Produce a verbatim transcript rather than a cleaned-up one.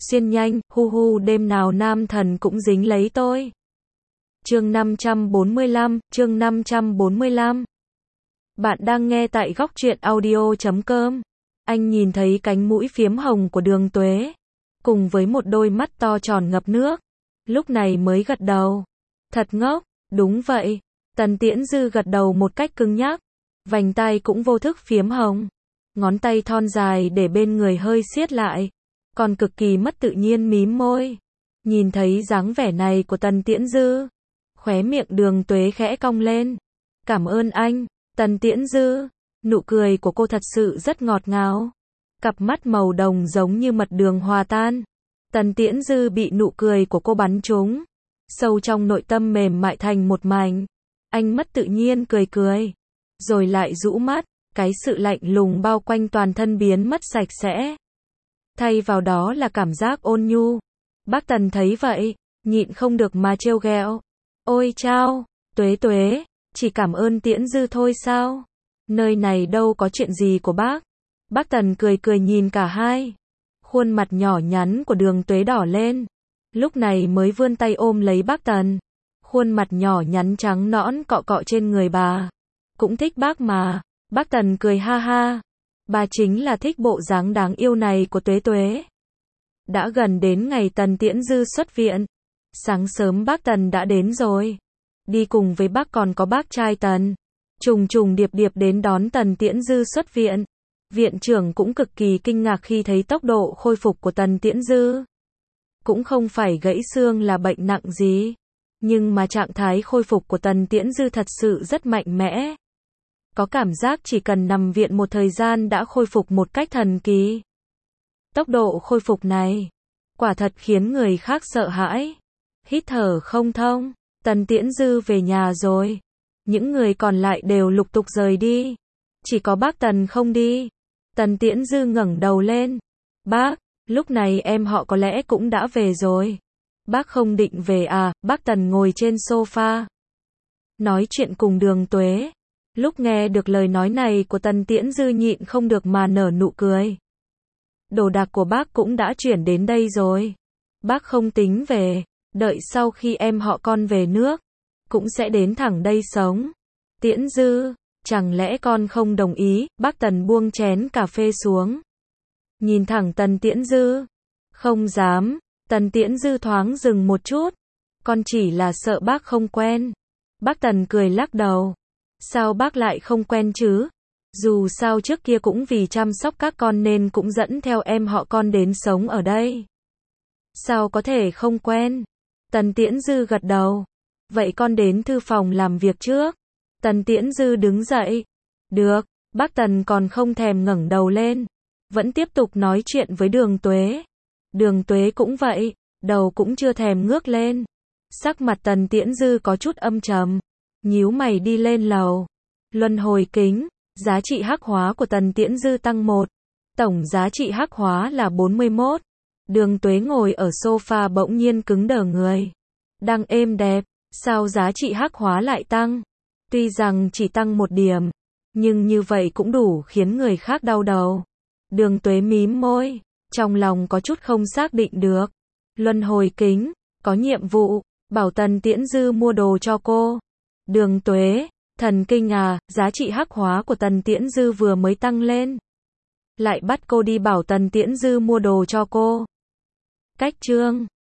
xuyên nhanh, hu hu đêm nào nam thần cũng dính lấy tôi. Chương năm trăm bốn mươi lăm, chương năm trăm bốn mươi lăm. Bạn đang nghe tại góc truyện audio chấm com. Anh nhìn thấy cánh mũi phiếm hồng của Đường Tuế, cùng với một đôi mắt to tròn ngập nước. Lúc này mới gật đầu. Thật ngốc, đúng vậy. Tần Tiễn Dư gật đầu một cách cứng nhắc. Vành tai cũng vô thức phiếm hồng. Ngón tay thon dài để bên người hơi siết lại. Còn cực kỳ mất tự nhiên mím môi. Nhìn thấy dáng vẻ này của Tần Tiễn Dư, khóe miệng Đường Tuế khẽ cong lên. Cảm ơn anh, Tần Tiễn Dư. Nụ cười của cô thật sự rất ngọt ngào. Cặp mắt màu đồng giống như mật đường hòa tan. Tần Tiễn Dư bị nụ cười của cô bắn trúng. Sâu trong nội tâm mềm mại thành một mảnh. Anh mất tự nhiên cười cười. Rồi lại rũ mắt. Cái sự lạnh lùng bao quanh toàn thân biến mất sạch sẽ. Thay vào đó là cảm giác ôn nhu. Bác Tần thấy vậy, nhịn không được mà trêu ghẹo. Ôi chao, Tuế Tuế, chỉ cảm ơn Tiễn Dư thôi sao? Nơi này đâu có chuyện gì của bác. Bác Tần cười cười nhìn cả hai. Khuôn mặt nhỏ nhắn của Đường Tuế đỏ lên. Lúc này mới vươn tay ôm lấy bác Tần. Khuôn mặt nhỏ nhắn trắng nõn cọ cọ trên người bà. Cũng thích bác mà. Bác Tần cười ha ha. Bà chính là thích bộ dáng đáng yêu này của Tuế Tuế. Đã gần đến ngày Tần Tiễn Dư xuất viện. Sáng sớm bác Tần đã đến rồi. Đi cùng với bác còn có bác trai Tần. Trùng trùng điệp điệp đến đón Tần Tiễn Dư xuất viện. Viện trưởng cũng cực kỳ kinh ngạc khi thấy tốc độ khôi phục của Tần Tiễn Dư. Cũng không phải gãy xương là bệnh nặng gì. Nhưng mà trạng thái khôi phục của Tần Tiễn Dư thật sự rất mạnh mẽ. Có cảm giác chỉ cần nằm viện một thời gian đã khôi phục một cách thần kỳ. Tốc độ khôi phục này, quả thật khiến người khác sợ hãi. Hít thở không thông, Tần Tiễn Dư về nhà rồi. Những người còn lại đều lục tục rời đi. Chỉ có bác Tần không đi. Tần Tiễn Dư ngẩng đầu lên. Bác, lúc này em họ có lẽ cũng đã về rồi. Bác không định về à? Bác Tần ngồi trên sofa, nói chuyện cùng Đường Tuế. Lúc nghe được lời nói này của Tần Tiễn Dư nhịn không được mà nở nụ cười. Đồ đạc của bác cũng đã chuyển đến đây rồi. Bác không tính về, đợi sau khi em họ con về nước, cũng sẽ đến thẳng đây sống. Tiễn Dư, chẳng lẽ con không đồng ý? Bác Tần buông chén cà phê xuống. Nhìn thẳng Tần Tiễn Dư. Không dám. Tần Tiễn Dư thoáng dừng một chút. Con chỉ là sợ bác không quen. Bác Tần cười lắc đầu. Sao bác lại không quen chứ? Dù sao trước kia cũng vì chăm sóc các con nên cũng dẫn theo em họ con đến sống ở đây. Sao có thể không quen? Tần Tiễn Dư gật đầu. Vậy con đến thư phòng làm việc trước. Tần Tiễn Dư đứng dậy. Được, bác Tần còn không thèm ngẩng đầu lên. Vẫn tiếp tục nói chuyện với Đường Tuế. Đường Tuế cũng vậy, đầu cũng chưa thèm ngước lên. Sắc mặt Tần Tiễn Dư có chút âm trầm. Nhíu mày đi lên lầu. Luân hồi kính, giá trị hắc hóa của Tần Tiễn Dư tăng một. Tổng giá trị hắc hóa là bốn mươi mốt. Đường Tuế ngồi ở sofa bỗng nhiên cứng đờ người. Đang êm đẹp, sao giá trị hắc hóa lại tăng? Tuy rằng chỉ tăng một điểm, nhưng như vậy cũng đủ khiến người khác đau đầu. Đường Tuế mím môi, trong lòng có chút không xác định được. Luân hồi kính, có nhiệm vụ, bảo Tần Tiễn Dư mua đồ cho cô. Đường Tuế, thần kinh à, giá trị hắc hóa của Tần Tiễn Dư vừa mới tăng lên. Lại bắt cô đi bảo Tần Tiễn Dư mua đồ cho cô. Cách chương